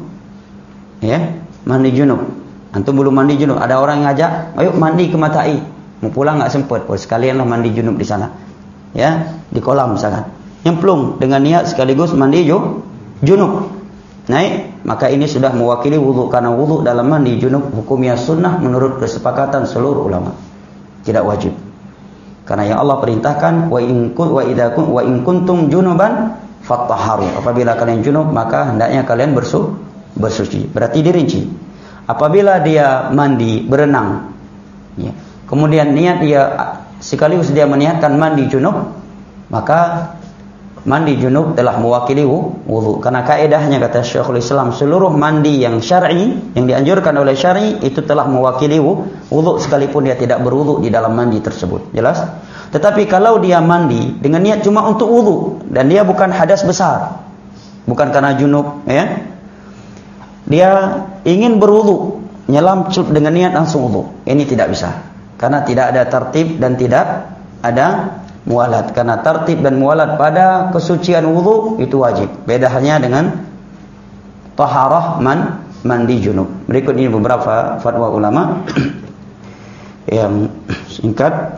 Ya, mandi junub. Antum belum mandi junub, ada orang yang ngajak, "Ayo mandi ke Matai." Mau pulang enggak sempat, oh sekalianlah mandi junub di sana. Ya, di kolam misalkan. Nyemplung dengan niat sekaligus mandi junub. Naik, maka ini sudah mewakili wudu, karena wudu dalam mandi junub hukumnya sunnah menurut kesepakatan seluruh ulama. Tidak wajib. Karena yang Allah perintahkan wa in kun wa idza kun wa in kuntum junuban fattaharu. Apabila kalian junub, maka hendaknya kalian bersu bersuci. Berarti dirinci. Apabila dia mandi berenang, ya, kemudian niat dia sekaligus dia meniatkan mandi junub, maka mandi junub telah mewakili wudu. Karena kaedahnya kata Syekhul Islam, seluruh mandi yang syar'i, yang dianjurkan oleh syar'i itu telah mewakili wudu sekalipun dia tidak berwudu di dalam mandi tersebut. Jelas? Tetapi kalau dia mandi dengan niat cuma untuk wudu dan dia bukan hadas besar, bukan karena junub, ya, dia ingin berwudu, nyelam dengan niat langsung wudu, ini tidak bisa, karena tidak ada tertib dan tidak ada mualat. Karena tertib dan mualat pada kesucian wudu itu wajib. Beda halnya dengan taharah man mandi junub. Berikut ini beberapa fatwa ulama yang singkat.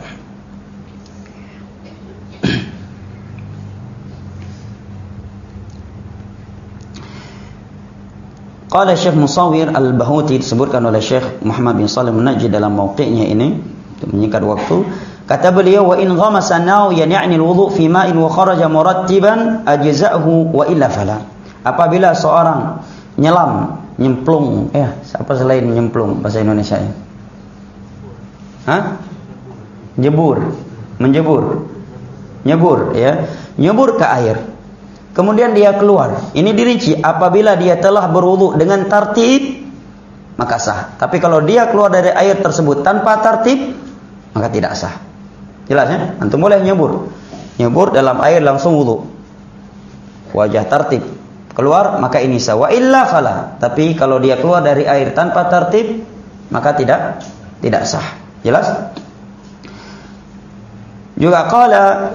Qala Syekh Musawwir Al-Bahuti, disebutkan oleh Syekh Muhammad bin Shalih An-Najdi dalam mauqi'nya ini untuk menyingkat waktu. Kata beliau, wa in ghamasa nawiyan ya'ni al-wudu' fi ma'in wa kharaja murattiban ajza'ahu wa illa fala. Apabila seorang nyelam, nyemplung, eh apa selain nyemplung bahasa Indonesia ya? Hah? Jebur, menjebur. Nyebur ya, nyebur ke air. Kemudian dia keluar. Ini dirinci, apabila dia telah berwudu dengan tertib maka sah. Tapi kalau dia keluar dari air tersebut tanpa tertib maka tidak sah. Jelas ya? Antum boleh nyebur. Nyebur dalam air langsung wudu. Wajah tertib. Keluar maka ini sah. Wa illa fala. Tapi kalau dia keluar dari air tanpa tertib maka tidak tidak sah. Jelas? Juga qala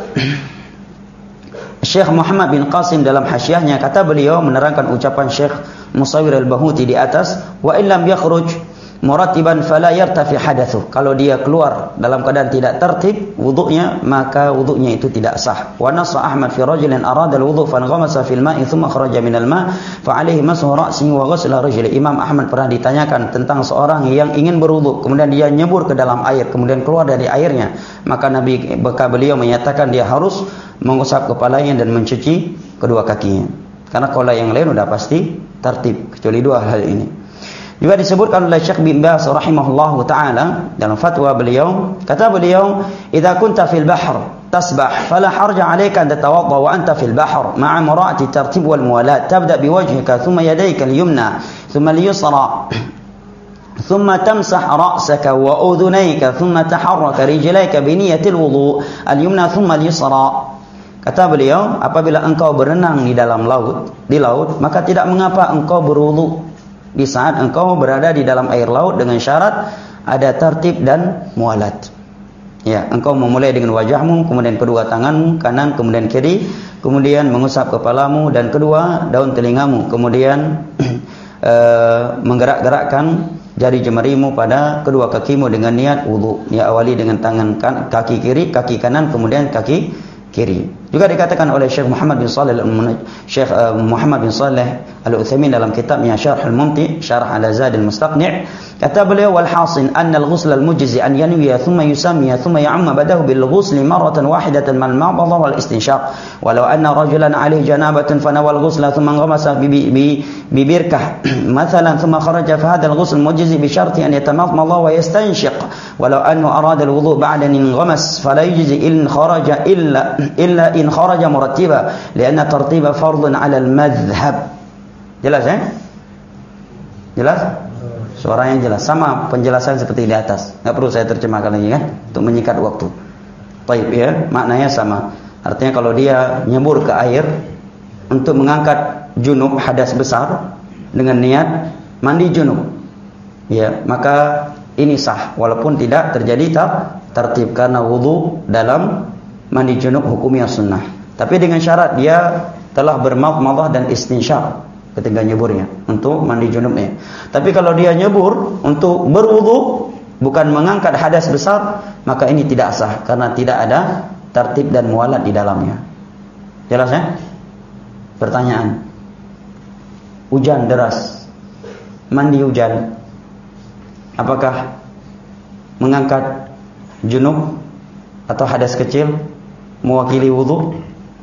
Syekh Muhammad bin Qasim dalam hasyiahnya, kata beliau menerangkan ucapan Syekh Musawwir Al-Bahuti di atas, wa illam yakhruj murattiban fala yartafi hadatsu. Kalau dia keluar dalam keadaan tidak tertib wudunya, maka wudunya itu tidak sah. Wa nassa Ahmad fi rajulin arada al-wudu fa ghamasa fil ma'i thumma kharaja min al-ma' fa alayhi mashu ra'sihi wa ghusla rijlihi. Imam Ahmad pernah ditanyakan tentang seorang yang ingin berwudu kemudian dia nyebur ke dalam air kemudian keluar dari airnya, maka Nabi beka beliau menyatakan dia harus mengusap kepalanya dan mencuci kedua kakinya. Karena kalau yang lain sudah pasti tertib kecuali dua hal ini. Juga disebutkan oleh Syekh bin Baz rahimahullahu taala dalam fatwa beliau, kata beliau, "Idza kunta fil bahr tasbah fala harja 'alaika an tatawadda wa anta fil bahr ma'a mura'ati tartib wal muwalat. Tabda biwajhika thumma yadayka al-yumna thumma al-yusra thumma tamsah ra'saka wa udhunayka thumma taharraka rijlayka bi niyyatil wudu al-yumna thumma al-yusra." Kata beliau, apabila engkau berenang di dalam laut, di laut, maka tidak mengapa engkau berwudu di saat engkau berada di dalam air laut dengan syarat ada tertib dan mualat. Ya, engkau memulai dengan wajahmu, kemudian kedua tanganmu, kanan, kemudian kiri, kemudian mengusap kepalamu dan kedua daun telingamu, kemudian uh, menggerak-gerakkan jari jemarimu pada kedua kakimu dengan niat wudu. Ya, awali dengan tangan kan, kaki kiri, kaki kanan, kemudian kaki kiri. Juga dikatakan oleh Syekh Muhammad bin Shalih Syekh uh, Muhammad bin Shalih Al-Utsaimin dalam kitabnya Syarh Al-Mumti, Syarh ala Zad Al-Mustaqni', kata beliau, wal hasil anna al-ghusl al-mujzi an yanwiya thumma yusammiya thumma ya'amma badahu bil ghusl marratan wahidatan mal ma'dha wal istinshaq. Walau anna rajulan 'alayhi janabatun fa nawal ghusla thumma ghamasa bi bi bi birkah mathalan thumma kharaja fa hadha al-ghusl mujzi bi sharti an yatamadmada wa yastanshiq. Walau annahu arada al-wudu' ba'da an ghamas fala yujzi in kharaja illa illa in kharaja murattiba lianna tartiba fardun 'ala al-madhhab. Jelas ya? Jelas? Suaranya jelas. Sama penjelasan seperti di atas. Enggak perlu saya terjemahkan lagi kan untuk menyingkat waktu. Baik ya, maknanya sama. Artinya kalau dia nyebur ke air untuk mengangkat junub hadas besar dengan niat mandi junub, ya, maka ini sah walaupun tidak terjadi tar tertib karena wudu dalam mandi junub hukumnya sunnah. Tapi dengan syarat dia telah bermadmadah dan istinsyaq ketika nyeburnya untuk mandi junubnya. Tapi kalau dia nyebur untuk berwudu bukan mengangkat hadas besar, maka ini tidak sah karena tidak ada tertib dan mualat di dalamnya. Jelas ya? Pertanyaan. Hujan deras. Mandi hujan. Apakah mengangkat junub atau hadas kecil mewakili wudu?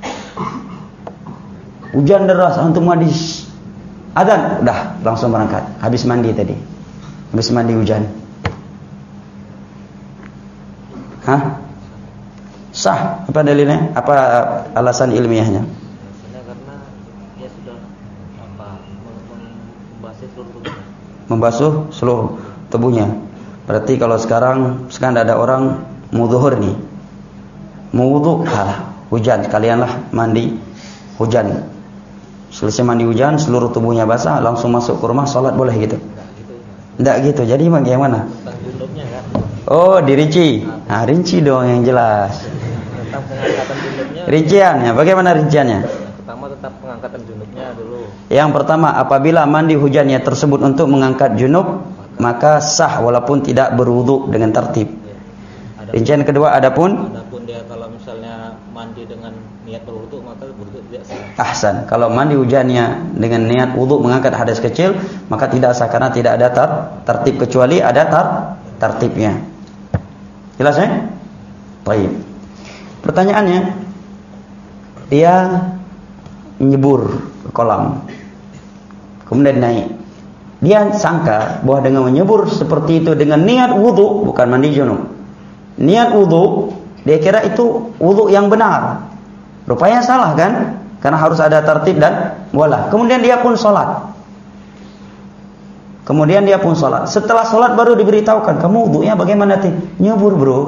Hujan deras antum mandi adzan, udah langsung berangkat. Habis mandi tadi. Habis mandi hujan. Hah? Sah. Apa dalilnya? Apa alasan ilmiahnya? Alasannya karena dia sudah apa membasuh seluruh tubuhnya. Membasuh seluruh tubuhnya. Berarti kalau sekarang sekarang ada orang mau zuhur nih, mau wudu, ah, hujan, kalianlah mandi hujan. Selesai mandi hujan, seluruh tubuhnya basah, langsung masuk ke rumah sholat, boleh gitu? Tidak gitu. Jadi bagaimana? Tentang junubnya kan? Oh, dirinci. Nah, rinci dong yang jelas. Tentang pengangkatan junubnya. Rinciannya, bagaimana rinciannya? Pertama tetap pengangkatan junubnya dulu. Yang pertama, apabila mandi hujannya tersebut untuk mengangkat junub, maka sah walaupun tidak berwudu dengan tertib. Ada Rincian kedua, adapun adapun dia kalau misalnya mandi dengan niat berwudu maka berwudu tidak sah. ahsan. Kalau mandi hujannya dengan niat wudu mengangkat hadas kecil, maka tidak sah karena tidak ada tar tertib kecuali ada tar tertibnya. Jelas ya? Baik. Pertanyaannya, dia nyebur ke kolam, kemudian naik. Dia sangka bahwa dengan menyebur seperti itu dengan niat wudu, bukan mandi junub, niat wudu, dia kira itu wudu yang benar. Rupanya salah kan? Karena harus ada tertib dan wala. Kemudian dia pun sholat. Kemudian dia pun sholat. Setelah sholat baru diberitahukan, kamu wudunya bagaimana teh? Nyebur bro.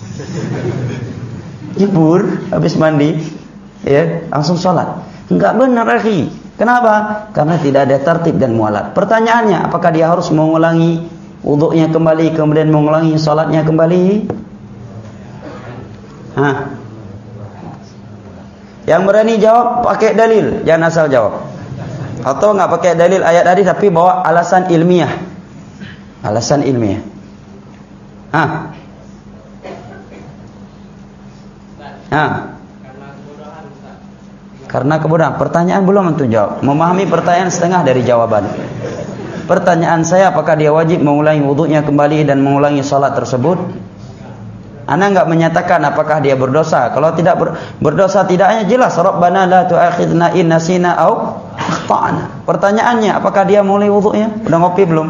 Nyebur habis mandi, ya langsung sholat. Enggak benar akhi. Kenapa? Karena tidak ada tertib dan mualat. Pertanyaannya, apakah dia harus mengulangi wudunya kembali kemudian mengulangi sholatnya kembali? Hah? Yang berani jawab pakai dalil, jangan asal jawab. Atau nggak pakai dalil ayat hadis tapi bawa alasan ilmiah. Alasan ilmiah. Hah? Hah? Karena kebodohan. Pertanyaan belum tentu jawab. Memahami pertanyaan setengah dari jawaban. Pertanyaan saya, apakah dia wajib mengulangi wudunya kembali dan mengulangi salat tersebut? Ana enggak menyatakan apakah dia berdosa. Kalau tidak ber, berdosa tidaknya jelas, Rabbana la tu'akhidna in nasina au akhtana. Pertanyaannya, apakah dia mulai wudunya? Udah ngopi belum?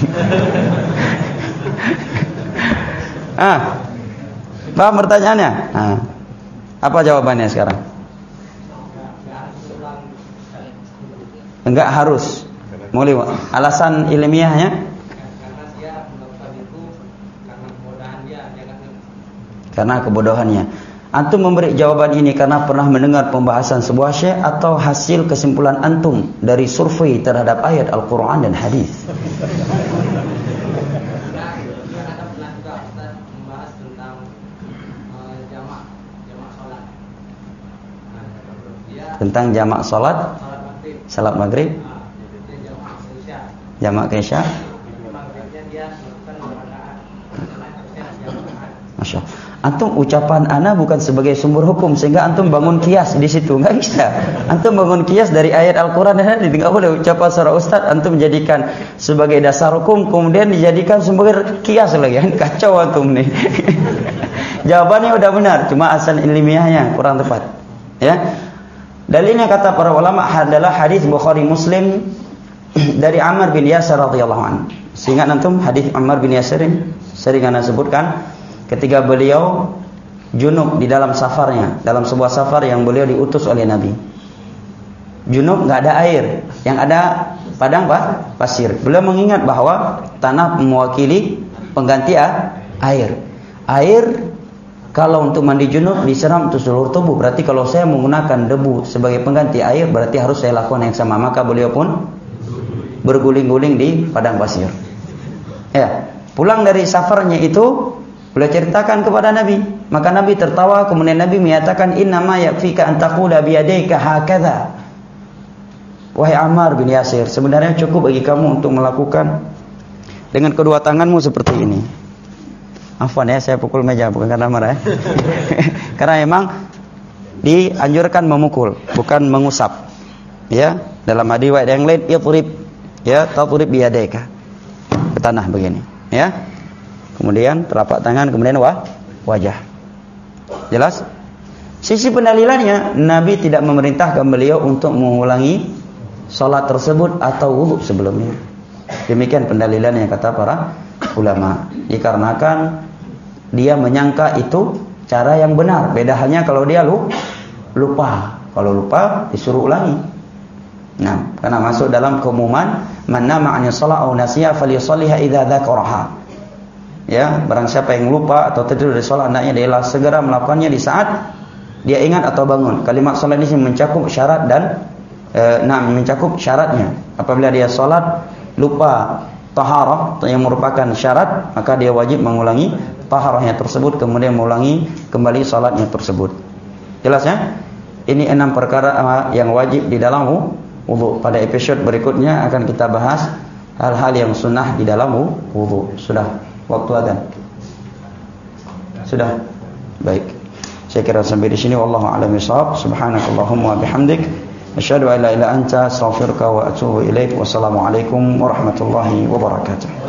Ah. Paham pertanyaannya? Ah. Apa jawabannya sekarang? Enggak harus. Mulai. Alasan ilmiahnya? Karena kebodohannya. Antum memberi jawaban ini karena pernah mendengar pembahasan sebuah syekh atau hasil kesimpulan antum dari survei terhadap ayat Al-Quran dan hadis? Tentang jamak salat, salat maghrib, jamak isya. Masya Allah. Antum ucapan ana bukan sebagai sumber hukum sehingga antum bangun kias di situ, nggak bisa. Antum bangun kias dari ayat Al-Quran dan hadis, nggak boleh ucapan seorang ustaz antum jadikan sebagai dasar hukum kemudian dijadikan sumber kias lagi, kacau antum nih. Jawabannya udah benar, cuma asal ilmiahnya kurang tepat. Ya, dalilnya kata para ulama adalah hadis Bukhari Muslim dari Ammar bin Yasir radhiyallahu anhu. Sehingga antum hadis Ammar bin Yasir sering ana sebutkan. Ketika beliau junub di dalam safarnya, dalam sebuah safar yang beliau diutus oleh Nabi. Junub nggak ada air, yang ada padang apa? Pasir. Beliau mengingat bahwa tanah mewakili pengganti air. Air kalau untuk mandi junub disiram untuk seluruh tubuh. Berarti kalau saya menggunakan debu sebagai pengganti air, berarti harus saya lakukan yang sama. Maka beliau pun berguling-guling di padang pasir. Ya, pulang dari safarnya itu beliau ceritakan kepada Nabi. Maka Nabi tertawa. Kemudian Nabi menyatakan, innama yakfika an taqula biyadayka hakadha. Wahai Ammar bin Yasir, sebenarnya cukup bagi kamu untuk melakukan dengan kedua tanganmu seperti ini. Afwan ya, saya pukul meja bukan karena marah ya. Karena memang dianjurkan memukul, bukan mengusap. Ya, dalam hadis yang lain idrib, ya, tadrib biyadayka. Ke tanah begini, ya. Kemudian telapak tangan, kemudian wah, wajah. Jelas? Sisi pendalilannya, Nabi tidak memerintahkan beliau untuk mengulangi salat tersebut atau wudu sebelumnya. Demikian pendalilannya kata para ulama. Dikarenakan dia menyangka itu cara yang benar. Beda halnya kalau dia lupa. Kalau lupa disuruh ulangi. Nah, karena masuk dalam keumuman man nama 'ani shalah aw nasiya falyusalliha idza dzakaraha. Ya, barang siapa yang lupa atau tertidur dari salat hendaknya dia segera melakukannya di saat dia ingat atau bangun. Kalimat salat ini mencakup syarat dan e, nah mencakup syaratnya. Apabila dia salat lupa taharah yang merupakan syarat, maka dia wajib mengulangi taharahnya tersebut, kemudian mengulangi kembali salatnya tersebut. Jelas ya? Ini enam perkara yang wajib di dalam wudu. Pada episode berikutnya akan kita bahas hal-hal yang sunnah di dalam wudu. Sudah waktu adzan. Sudah. Baik. Saya kira sampai di sini. Wallahu a'lam bishawab. Subhanakallahumma wa bihamdik, asyhadu an la ilaha illa anta, astaghfiruka wa atubu ilaik. Wassalamualaikum warahmatullahi wabarakatuh.